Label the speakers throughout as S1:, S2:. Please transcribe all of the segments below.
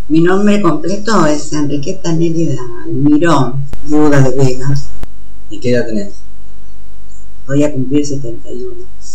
S1: Mi nombre completo es Enriqueta Nélida Almirón, viuda de Vega.
S2: ¿Y qué edad tenés?
S1: Voy a cumplir 71.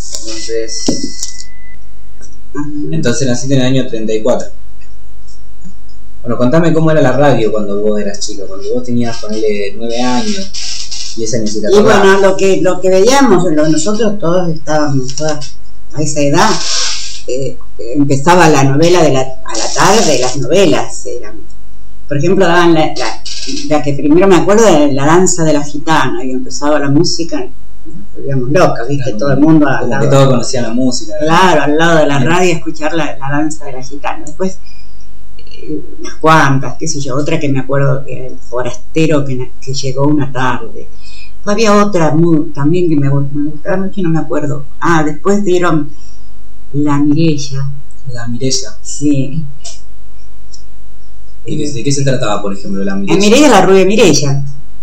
S2: Entonces naciste en el año 34. Bueno, contame cómo era la radio cuando vos eras chico, cuando vos tenías, ponele, 9 años y esa necesita.
S1: Y bueno, lo que veíamos, nosotros todos estábamos a esa edad, empezaba la novela a la tarde, las novelas eran, por ejemplo, daban la que primero me acuerdo de La Danza de la Gitana, y empezaba la música, nos volvíamos locas, viste, claro, todo el mundo al lado,
S2: que todos conocían la música,
S1: claro, al lado de la radio, escuchar la Danza de la Gitana. Después unas cuantas, qué sé yo, otra que me acuerdo que era El Forastero que llegó una tarde. Había otra también que me gustaba mucho y no me acuerdo. Después dieron La Mirella.
S2: La Mirella.
S1: Sí.
S2: ¿Y de qué se trataba, por ejemplo, La Mirella?
S1: La Mirella, la rubia Mirella.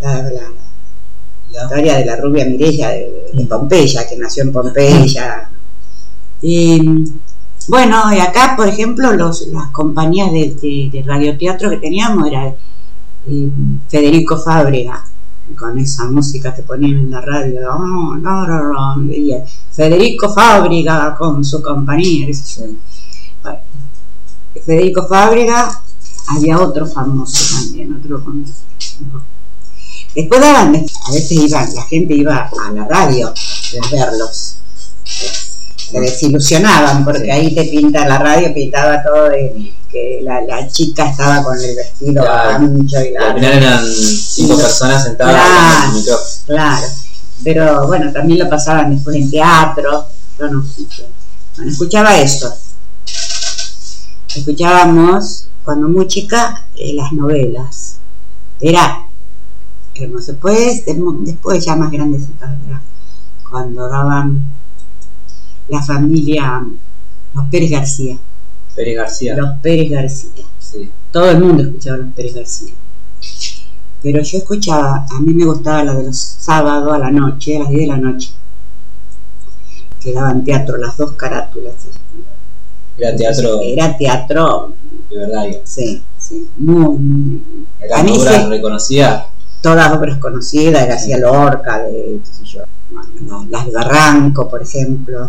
S1: La historia de la rubia Mirella de Pompeya, que nació en Pompeya. Y bueno, y acá, por ejemplo, las compañías de radioteatro que teníamos era Federico Fábrega, con esa música que ponían en la radio, y Federico Fábrega con su compañía, qué sé yo. Bueno, Federico Fábrega, había otro famoso también, otro conocido. Después daban, a veces la gente iba a la radio a verlos, se desilusionaban porque ahí te pinta la radio, pintaba todo de que la chica estaba con el vestido ancho y
S2: al final eran 5 personas sentadas en el micrófono. Claro,
S1: pero bueno, también lo pasaban después en teatro. Yo no escuché. Bueno, escuchaba eso. Escuchábamos cuando muy chica las novelas. Era hermoso. Después ya más grandecita, cuando daban La Familia, los Pérez García.
S2: Pérez García.
S1: Los Pérez García.
S2: Sí.
S1: Todo el mundo escuchaba los Pérez García. Pero yo escuchaba, a mí me gustaba la de los sábados a la noche, a las 10 de la noche. Que daban teatro, las 2 carátulas.
S2: Era teatro.
S1: Era teatro.
S2: De verdad, yo.
S1: Sí, sí. Muy.
S2: ¿Eran obras reconocidas?
S1: Todas obras conocidas, García Lorca, qué sé yo. Bueno, las de Barranco, por ejemplo.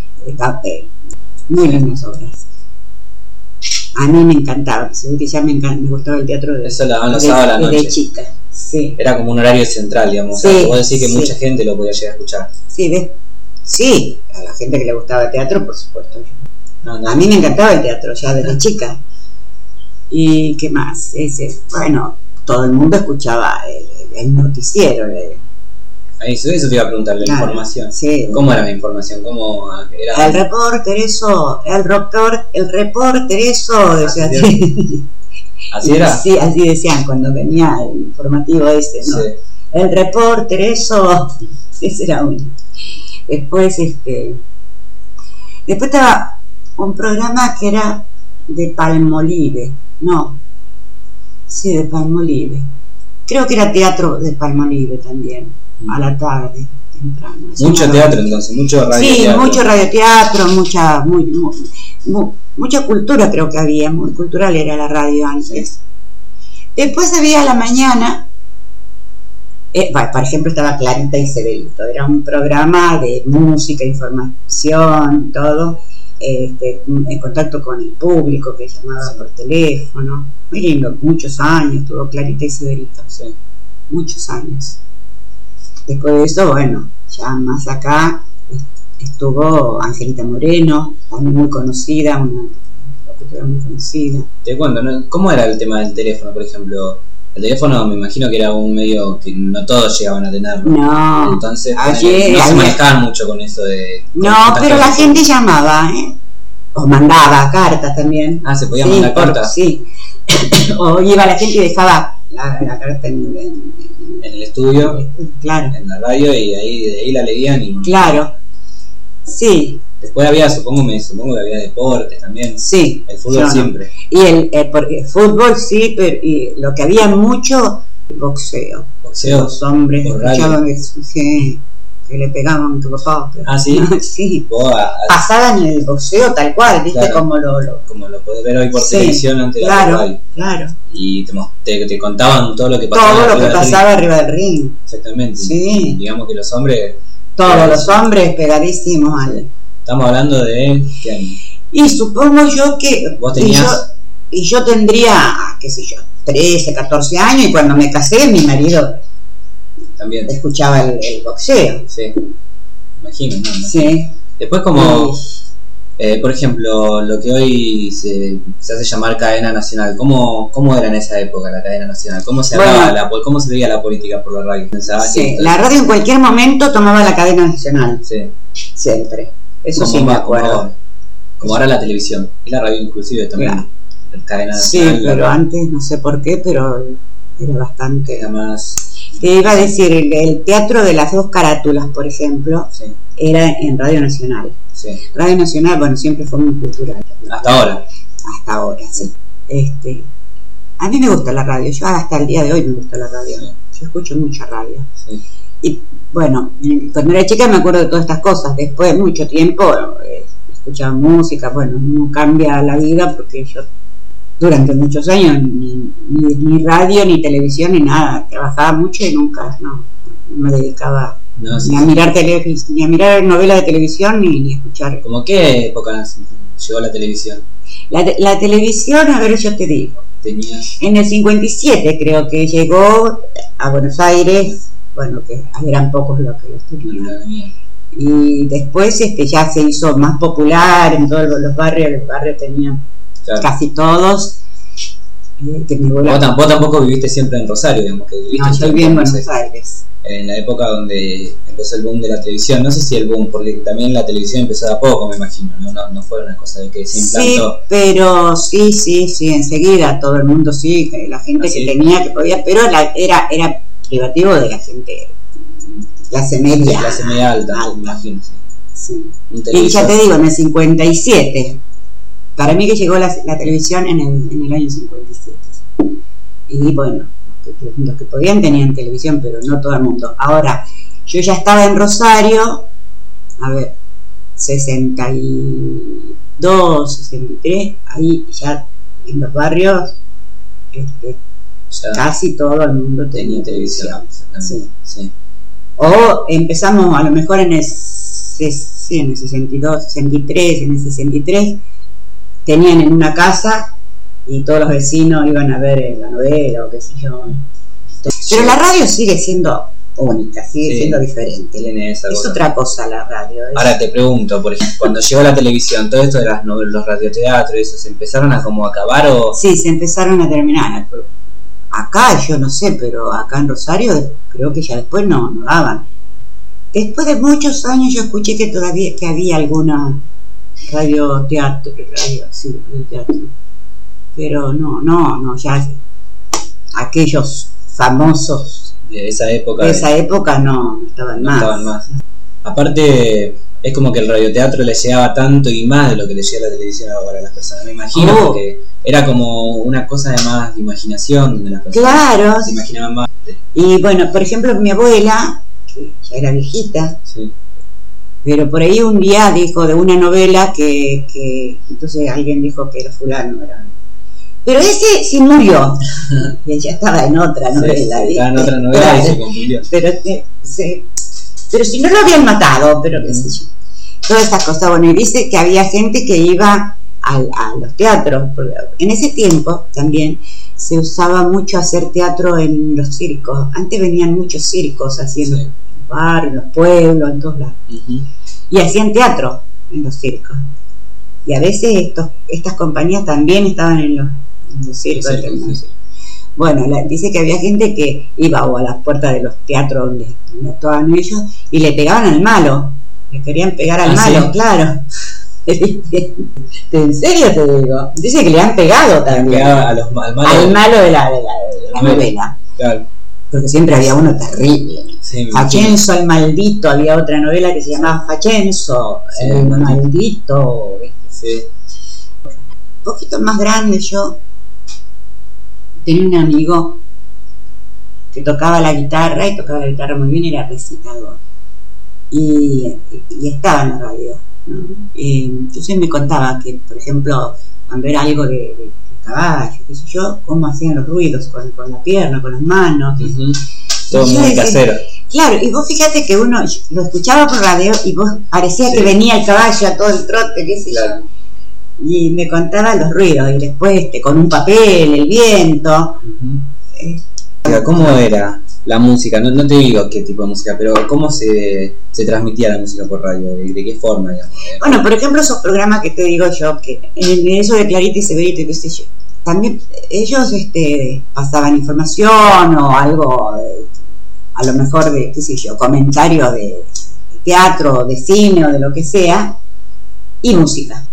S1: Muy lindas obras. A mí me encantaba, que ya me gustaba el teatro
S2: eso la daban los sábados a la noche.
S1: De chica, sí.
S2: Era como un horario central, digamos. Sí, o sea, vos decís que mucha gente lo podía llegar a escuchar.
S1: Sí, a la gente que le gustaba el teatro, por supuesto. A mí me encantaba el teatro ya desde chica. ¿Y qué más? Bueno, todo el mundo escuchaba el noticiero.
S2: Eso te iba a preguntar, la información.
S1: Sí.
S2: ¿Cómo era la información? ¿Cómo era?
S1: El reporter eso, decía así.
S2: ¿Así era?
S1: Sí, así decían cuando venía el informativo ese, ¿no? Sí. El reporter eso, ese era uno. Después estaba un programa que era de Palmolive, de Palmolive. Creo que era teatro de Palmolive también, a la tarde, temprano.
S2: Mucho teatro entonces, mucho radioteatro.
S1: Sí, mucho radioteatro, mucha cultura creo que había, muy cultural era la radio antes. Sí. Después había a la mañana, por ejemplo estaba Clarita y Severito, era un programa de música, información, todo. En contacto con el público que llamaba por teléfono, muy lindo, muchos años tuvo Clarita y Severito, muchos años. Después de eso, bueno, ya más acá estuvo Angelita Moreno, también muy conocida, una locutora muy conocida.
S2: Te cuento, ¿no? ¿Cómo era el tema del teléfono, por ejemplo? El teléfono me imagino que era un medio que no todos llegaban a tenerlo.
S1: No.
S2: Entonces no se manejaban mucho con eso de...
S1: No, pero la gente llamaba, o mandaba cartas también.
S2: Se podía mandar cartas.
S1: Sí. O iba la gente y dejaba la carta en
S2: el estudio,
S1: claro,
S2: en la radio, y de ahí la leían y...
S1: Claro. Sí.
S2: Después había, supongo que había deportes también.
S1: Sí.
S2: El fútbol siempre.
S1: Y el fútbol sí, pero y lo que había mucho, boxeo.
S2: Boxeo.
S1: Los hombres escuchaban, sí. que le pegaban a tu papá.
S2: Ah, ¿sí?
S1: Sí.
S2: Vos
S1: pasaban el boxeo tal cual, ¿viste?
S2: Claro,
S1: como
S2: lo podés ver hoy por
S1: sí,
S2: televisión antes de la radio.
S1: Claro.
S2: Y te contaban todo lo que pasaba.
S1: Todo lo que pasaba arriba del ring.
S2: Exactamente.
S1: Sí.
S2: Digamos que los hombres...
S1: Todos los hombres pegadísimos al...
S2: Estamos hablando de... ¿qué año?
S1: Y supongo yo que...
S2: ¿Vos tenías...?
S1: Y yo tendría, qué sé yo, 13, 14 años, y cuando me casé, mi marido
S2: también
S1: escuchaba el boxeo.
S2: Sí, imagino, ¿no?
S1: Sí.
S2: Después como, por ejemplo, lo que hoy se hace llamar cadena nacional, ¿cómo era en esa época la cadena nacional? ¿Cómo se hablaba cómo se veía la política por la radio?
S1: Sí, la radio en cualquier momento tomaba la cadena nacional.
S2: Sí.
S1: Siempre. Eso sí me acuerdo.
S2: Como ahora la televisión, y la radio inclusive también.
S1: Claro.
S2: Cadena nacional.
S1: Sí, pero antes no sé por qué, pero era bastante...
S2: Era más...
S1: Te iba a decir, el teatro de las dos carátulas, por ejemplo,
S2: sí,
S1: era en Radio Nacional.
S2: Sí.
S1: Radio Nacional, bueno, siempre fue muy cultural.
S2: Hasta ahora.
S1: Hasta ahora, sí. A mí me gusta la radio, yo hasta el día de hoy me gusta la radio. Sí. Yo escucho mucha radio.
S2: Sí.
S1: Y bueno, cuando era chica me acuerdo de todas estas cosas. Después de mucho tiempo escuchaba música, bueno, no cambia la vida porque yo durante muchos años ni radio, ni televisión, ni nada. Trabajaba mucho y nunca no me dedicaba ni a mirar ni a mirar novelas de televisión ni a escuchar.
S2: ¿Cómo qué época llegó la televisión?
S1: La televisión, a ver, yo te digo.
S2: Tenías...
S1: En el 57 creo que llegó a Buenos Aires, bueno, que eran pocos los que los tenían. Y después ya se hizo más popular en todos los barrios. El barrio tenía... Claro. Casi todos.
S2: Vos tampoco viviste siempre en Rosario, digamos que viviste.
S1: No, yo viví en Buenos Aires.
S2: En la época donde empezó el boom de la televisión, no sé si el boom, porque también la televisión empezó de a poco, me imagino, no fue una cosa de que se implantó.
S1: Sí, pero sí, enseguida todo el mundo la gente que tenía, que podía, pero era privativo de la gente, clase media.
S2: Clase media alta, me imagino.
S1: Sí. Y ya te digo, en el 57. Para mí que llegó la televisión en el año 57. Y bueno, los que podían tenían televisión, pero no todo el mundo. Ahora, yo ya estaba en Rosario, a ver, 62, 63, ahí ya en los barrios casi todo el mundo tenía televisión. Sí. Sí. O empezamos a lo mejor en el 62, 63, en el 63, tenían en una casa y todos los vecinos iban a ver la novela o qué sé yo. Pero la radio sigue siendo única, sigue siendo diferente. Es otra cosa la radio.
S2: Ahora te pregunto, por ejemplo, cuando llegó la televisión, todo esto de las novelas, los radioteatros, ¿eso se empezaron a como acabar o...?
S1: Sí, se empezaron a terminar. Acá, yo no sé, pero acá en Rosario creo que ya después no daban. Después de muchos años yo escuché que todavía había alguna... radioteatro, pero no, ya aquellos famosos
S2: de esa
S1: época no estaban más.
S2: Aparte es como que el radioteatro le llegaba tanto y más de lo que le llega a la televisión ahora a las personas, me imagino, porque era como una cosa de más de imaginación de las personas.
S1: Claro.
S2: Se imaginaban más.
S1: Y bueno, por ejemplo, mi abuela, que ya era viejita,
S2: sí,
S1: pero por ahí un día dijo de una novela que entonces alguien dijo que era fulano, pero ese sí murió. Y ella estaba en otra novela.
S2: Sí, estaba en otra novela y se confundió.
S1: Pero si no lo habían matado, pero qué sé yo. Todas esas cosas. Bueno, y dice que había gente que iba a los teatros. En ese tiempo también se usaba mucho hacer teatro en los circos. Antes venían muchos circos haciendo... Sí. Barrios, los pueblos, en todos lados. Y hacían teatro en los circos. Y a veces estas compañías también estaban en los circos. Sí. Bueno, dice que había gente que iba o a las puertas de los teatros donde actuaban ellos y le pegaban al malo. Le querían pegar al malo, ¿sí? Claro. ¿En serio te digo? Dice que le han pegado también.
S2: Al
S1: malo de la novela.
S2: Claro.
S1: Porque siempre había uno terrible.
S2: Sí,
S1: Facenzo el maldito, había otra novela que se llamaba Facenzo, sí, el maldito.
S2: Sí.
S1: Un poquito más grande yo tenía un amigo que tocaba la guitarra y tocaba la guitarra muy bien, era recitador. y estaba en la radio, ¿no? Entonces me contaba que, por ejemplo, cuando era algo de caballo, qué sé yo, cómo hacían los ruidos con la pierna, con las manos.
S2: Todo muy casero.
S1: Claro, y vos fíjate que uno lo escuchaba por radio y vos parecía que venía el caballo a todo el trote, qué sé yo. Y me contaba los ruidos, y después con un papel, el viento.
S2: ¿Cómo era la música? No te digo qué tipo de música, pero ¿cómo se transmitía la música por radio? ¿De qué forma, digamos?
S1: Bueno, por ejemplo, esos programas que te digo yo, que en eso de Clarita y Severito, qué sé yo, también ellos pasaban información o algo, a lo mejor de, qué sé yo, comentarios de teatro, de cine o de lo que sea, y música.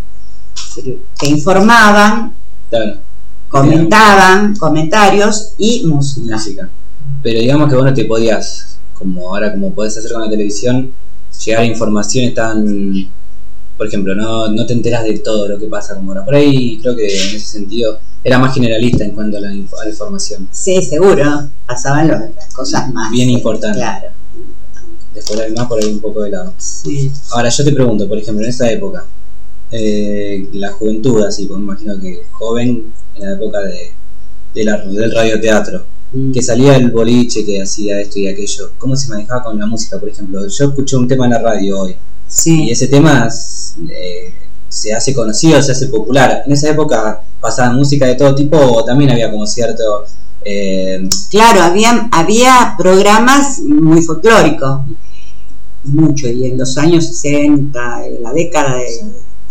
S1: Te informaban,
S2: claro,
S1: comentaban, comentarios y música.
S2: Pero digamos que vos no te podías, como ahora como podés hacer con la televisión, llegar a informaciones tan... Por ejemplo, no te enteras de todo lo que pasa como ahora. Por ahí creo que en ese sentido era más generalista en cuanto a la información.
S1: Sí, seguro. Pasaban las cosas más
S2: bien importantes.
S1: Claro.
S2: Después más por ahí un poco de lado.
S1: Sí.
S2: Ahora yo te pregunto, por ejemplo, en esa época, la juventud, así, pues me imagino que joven en la época del radioteatro, que salía el boliche, que hacía esto y aquello, ¿cómo se manejaba con la música? Por ejemplo, yo escuché un tema en la radio hoy.
S1: Sí.
S2: Y ese tema se hace conocido, se hace popular. En esa época pasaban música de todo tipo, o también había como cierto...
S1: Claro, había programas muy folclóricos, mucho, y en los años 60, en la década de...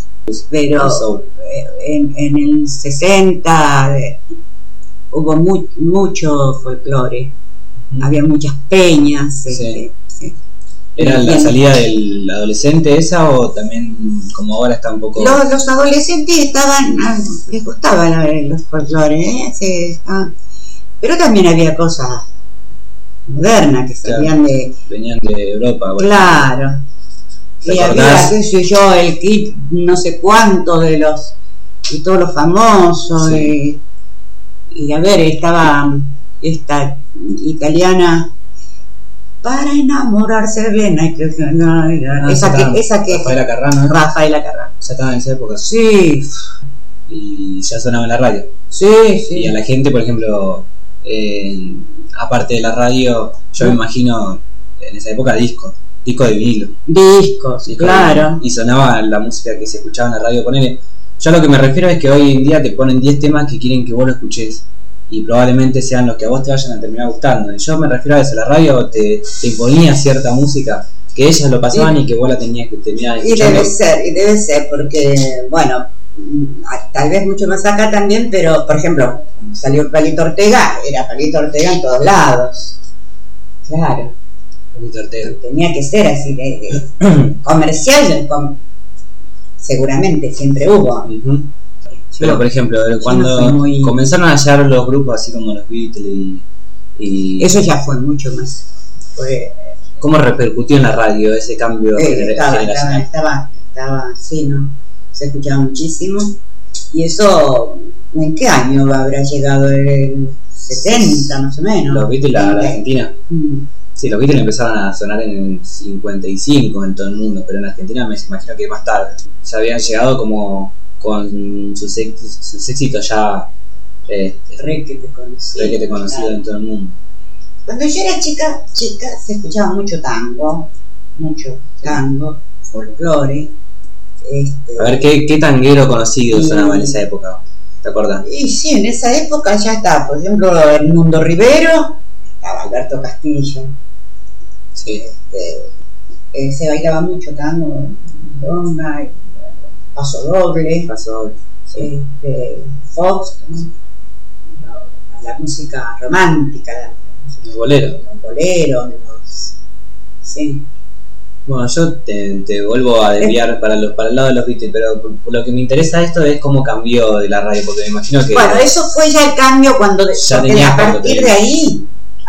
S1: Pero en el 60 hubo mucho folclore, había muchas peñas.
S2: Sí. ¿Era la salida del adolescente esa o también como ahora está un poco...?
S1: Los adolescentes les gustaba los folclores, pero también había cosas modernas que salían
S2: venían de Europa. Bueno.
S1: Claro. Y había, qué sé yo, el kit no sé cuánto de todos los famosos. Sí. Y a ver, estaba esta italiana... Para enamorarse de Viena, creo que no, esa que
S2: Rafaela Carrà, ¿no?
S1: Rafaela Carrà.
S2: ¿Ya estaba en esa época?
S1: Sí.
S2: Y ya sonaba en la radio.
S1: Sí.
S2: Y a la gente, por ejemplo, aparte de la radio, yo me imagino en esa época disco de vinilo.
S1: Discos, claro.
S2: Y sonaba la música que se escuchaba en la radio. Ponele. Yo a lo que me refiero es que hoy en día te ponen 10 temas que quieren que vos lo escuches. Y probablemente sean los que a vos te vayan a terminar gustando. Y yo me refiero a eso, la radio te imponía cierta música que ellas lo pasaban y que vos la tenías que terminar escuchando.
S1: Y debe ser, porque, bueno, tal vez mucho más acá también, pero, por ejemplo, salió Palito Ortega, era Palito Ortega en todos lados. Claro.
S2: Palito Ortega.
S1: Tenía que ser así, comercial, seguramente, siempre hubo.
S2: Pero por ejemplo, cuando comenzaron a hallar los grupos así como los Beatles y
S1: eso ya fue mucho más.
S2: ¿Cómo repercutió en la radio ese cambio generacional?
S1: Estaba, sí, ¿no? Se escuchaba muchísimo. Y eso, ¿en qué año habrá llegado? El 70 más o menos.
S2: Los Beatles, la Argentina. Sí, los Beatles empezaron a sonar en el 55 en todo el mundo, pero en Argentina me imagino que más tarde. Ya habían llegado como con sus éxitos ya
S1: requete
S2: conocido en todo el mundo.
S1: Cuando yo era chica se escuchaba mucho tango, folclore.
S2: A ver, ¿qué tanguero conocido sonaba en esa época? ¿Te acuerdas?
S1: Y sí, en esa época ya estaba, por ejemplo, el Mundo Rivero, estaba Alberto Castillo.
S2: Sí.
S1: Se bailaba mucho tango, paso doble,
S2: sí.
S1: Fox, ¿no? La música romántica,
S2: los boleros,
S1: sí.
S2: Bueno, yo te vuelvo a desviar para el lado de los Beatles, pero por lo que me interesa esto es cómo cambió de la radio, porque me imagino que...
S1: Bueno, eso fue ya el cambio cuando
S2: ya
S1: a partir de ahí,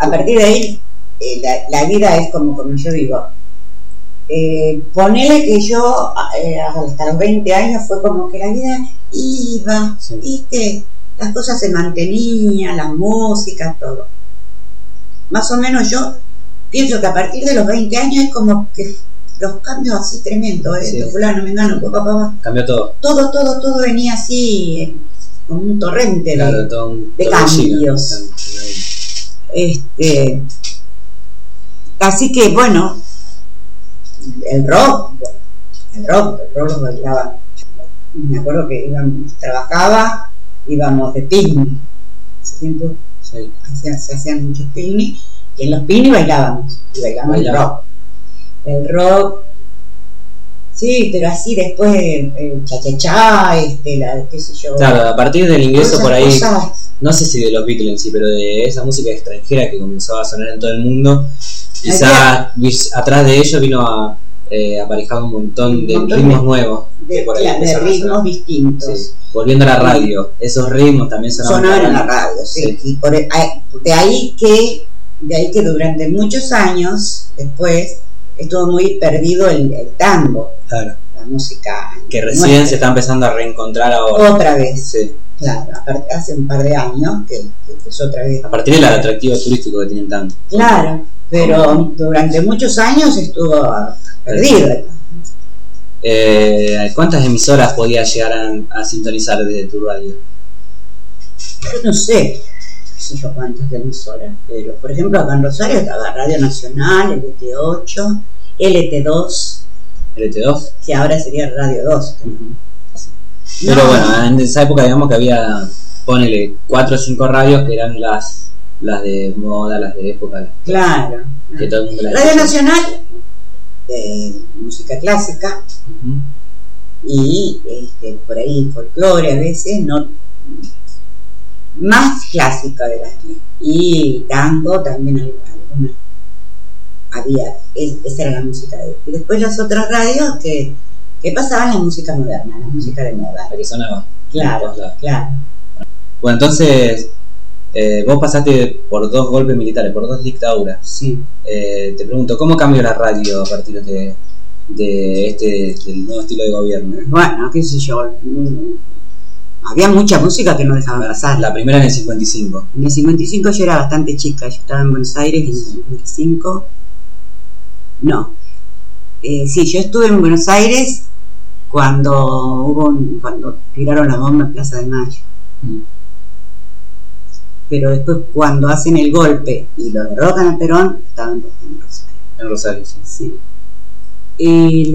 S1: la vida es como yo digo. Ponele que yo hasta los 20 años fue como que la vida iba, ¿viste? Las cosas se mantenían, las músicas, todo. Más o menos yo pienso que a partir de los 20 años es como que los cambios así tremendos,
S2: Sí.
S1: fulano, mengano, papá.
S2: Cambió todo.
S1: Todo venía así, como un torrente
S2: Claro, todo un
S1: de
S2: torbellino.
S1: cambios. Así que bueno, el rock lo bailaba. Me acuerdo que íbamos de picnic. Ese tiempo
S2: Sí.
S1: se hacían muchos picnic, y en los picnic bailábamos
S2: Bailaba.
S1: el rock, sí, pero así después el cha-cha-cha, qué sé yo.
S2: Claro, a partir del ingreso
S1: Cosas-
S2: por ahí,
S1: cosas-
S2: no sé si de los Beatles en sí, pero de esa música extranjera que comenzó a sonar en todo el mundo, quizá atrás de ello vino a aparejar un montón de ritmos nuevos. que por ahí
S1: de
S2: empezaron a
S1: ritmos
S2: sonar.
S1: distintos.
S2: Sí. Volviendo a la radio, esos ritmos también
S1: Sonaban en la radio, sí. Y de ahí que durante muchos años después estuvo muy perdido el tango,
S2: Claro,
S1: la música
S2: que recién
S1: nuestra.
S2: se está empezando a reencontrar ahora.
S1: Otra vez,
S2: Sí.
S1: claro, hace un par de años que empezó otra vez.
S2: A partir del atractivo turístico que tienen tanto.
S1: Claro, pero durante muchos años estuvo perdido.
S2: ¿Cuántas emisoras podías llegar a sintonizar desde tu radio?
S1: Yo no sé yo cuántas emisoras, pero por ejemplo acá en Rosario estaba Radio Nacional, LT8, LT2,
S2: LT2.
S1: que ahora sería Radio 2.
S2: Pero
S1: No,
S2: bueno, en esa época digamos que había, ponele, 4 o 5 radios que eran las de moda, las de época,
S1: claro.
S2: que todo el mundo las
S1: Radio
S2: escuchaba.
S1: Nacional, de música clásica,
S2: Ujú.
S1: y por ahí folclore a veces, no más clásica de las y tango también algunas había, esa era la música de y después las otras radios que pasaban la música moderna, la música de moda.
S2: La que sonaba.
S1: Claro,
S2: En todos lados.
S1: claro.
S2: Bueno, entonces, vos pasaste por 2 golpes militares, por 2 dictaduras.
S1: Sí.
S2: Te pregunto, ¿cómo cambió la radio a partir del nuevo estilo de gobierno?
S1: Bueno, qué sé yo, había mucha música que no dejaban pasar.
S2: La primera en el 55.
S1: En el 55 yo era bastante chica, yo estaba en Buenos Aires en el 55. No. Sí, yo estuve en Buenos Aires cuando tiraron la bomba en Plaza de Mayo. Pero después cuando hacen el golpe y lo derrocan a Perón, estaban en Rosario.
S2: En Rosario, sí.
S1: Sí. Y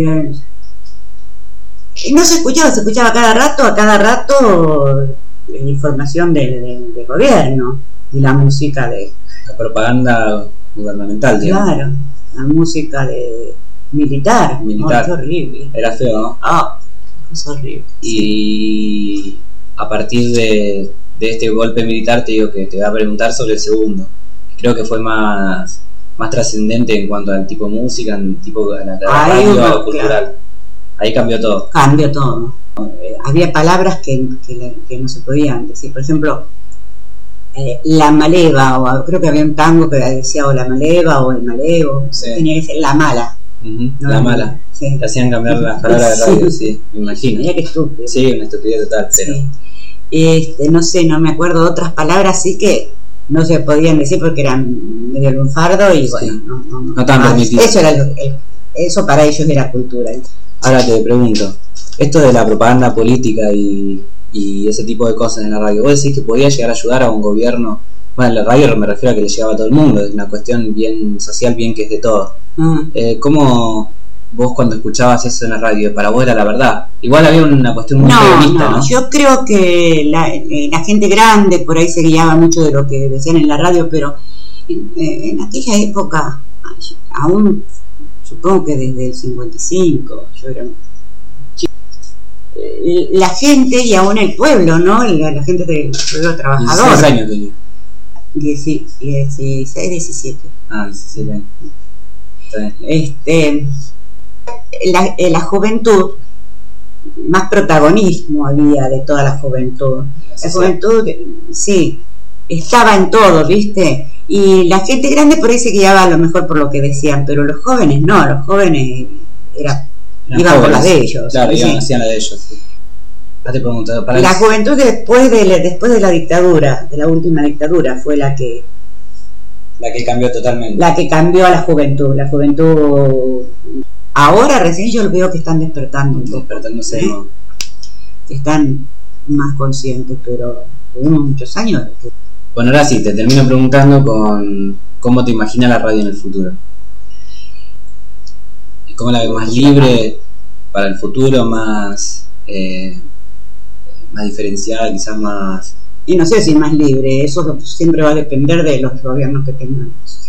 S1: no se escuchaba a cada rato la información del gobierno y la música de...
S2: La propaganda gubernamental, digamos.
S1: Claro, la música de militar.
S2: Militar.
S1: Oh, qué horrible.
S2: Era feo, ¿no?
S1: Ah, es horrible.
S2: Y a partir de este golpe militar te digo que te voy a preguntar sobre el segundo. Creo que fue más trascendente en cuanto al tipo de música, en tipo a la
S1: Ahí
S2: radio,
S1: hubo,
S2: a lo cultural.
S1: claro.
S2: Ahí cambió todo.
S1: Cambió todo. Había palabras que no se podían decir. Por ejemplo, la maleva, o creo que había un tango que decía o la maleva o el malevo.
S2: Sí.
S1: Tenía que ser la mala.
S2: Ujú,
S1: No,
S2: la mala.
S1: Sí.
S2: Te hacían cambiar las palabras de radio, sí, me imagino.
S1: Mira qué estúpido.
S2: Sí, una estupidez total, pero
S1: Sí. No sé, no me acuerdo de otras palabras así que no se podían decir porque eran medio lunfardo y bueno,
S2: Sí.
S1: no
S2: No estaban permitidos.
S1: Eso era eso para ellos era cultura.
S2: ahora te pregunto, esto de la propaganda política y ese tipo de cosas en la radio, ¿vos decís que podía llegar a ayudar a un gobierno? Bueno, en la radio me refiero a que le llegaba a todo el mundo, es una cuestión bien social, bien que es de todos. ¿Cómo vos cuando escuchabas eso en la radio, para vos era la verdad? Igual había una cuestión muy periodista, ¿no?
S1: Yo creo que la gente grande por ahí se guiaba mucho de lo que decían en la radio, pero en aquella época, aún supongo que desde el 55, yo era chico, la gente y aún el pueblo, ¿no? La gente del pueblo trabajador.
S2: 16 años tenía.
S1: 16, 17.
S2: Ah, 17 años. Está bien.
S1: La juventud, más protagonismo había de toda la juventud. La juventud, sí, estaba en todo, ¿viste? Y la gente grande por ahí se guiaba a lo mejor por lo que decían, pero los jóvenes no, los jóvenes
S2: Eran
S1: iban por
S2: jóvenes.
S1: las de ellos.
S2: Claro,
S1: ¿sí?
S2: iban, hacían la de ellos. Sí. Ya te pregunto, para
S1: La juventud después de la dictadura, de la última dictadura, fue la que
S2: La que cambió totalmente.
S1: La que cambió a la juventud. La juventud, ahora recién yo veo que están despertando un poco.
S2: Despertándose, ¿no?
S1: Que están más conscientes, pero tuvimos muchos años.
S2: Bueno, ahora sí, te termino preguntando con cómo te imaginas la radio en el futuro. ¿Y cómo la ves más libre para el futuro, más diferenciada, quizás más...
S1: Y no sé si más libre, eso siempre va a depender de los gobiernos que tengamos.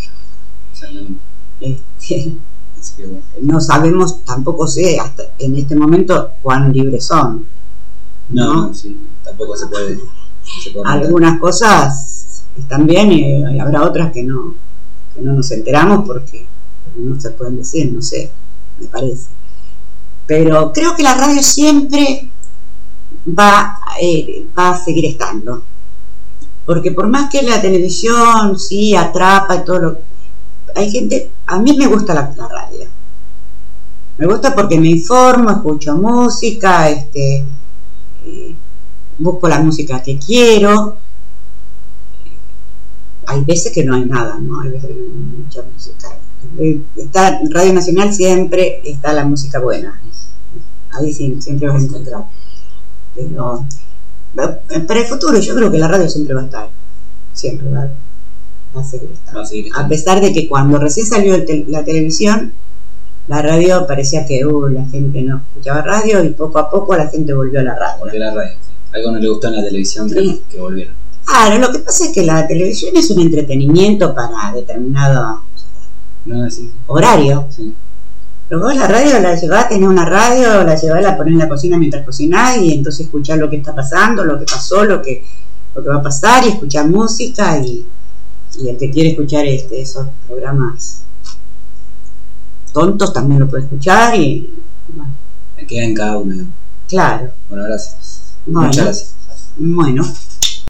S1: No sabemos, tampoco sé hasta en este momento cuán libres son.
S2: No, sí, tampoco se puede
S1: algunas cosas están bien y habrá otras que no nos enteramos porque no se pueden decir, no sé, me parece. Pero creo que la radio siempre va a seguir estando, porque por más que la televisión sí atrapa y todo lo, hay gente, a mí me gusta la radio, me gusta porque me informo, escucho música, busco la música que quiero. Hay veces que no hay nada, ¿no? Hay veces que no hay mucha música. Está Radio Nacional, siempre está la música buena. Ahí sí, siempre vas a encontrar. Pero para el futuro yo creo que la radio siempre va a estar. Siempre va a seguir estando. A pesar de que cuando recién salió la televisión, la radio parecía que la gente no escuchaba radio y poco a poco la gente volvió a la radio.
S2: Volvió a la radio. Algo no le gustó en la televisión que volvieron.
S1: Claro, lo que pasa es que la televisión es un entretenimiento para determinado horario. Sí. Pero vos la radio la llevás, tenés una radio, la llevás, la ponés en la cocina mientras cocinás y entonces escuchás lo que está pasando, lo que pasó, lo que va a pasar y escuchás música y el que quiere escuchar esos programas tontos también lo puede escuchar y bueno.
S2: Me queda en cada uno.
S1: Claro.
S2: Bueno, gracias.
S1: Muchas gracias. Bueno.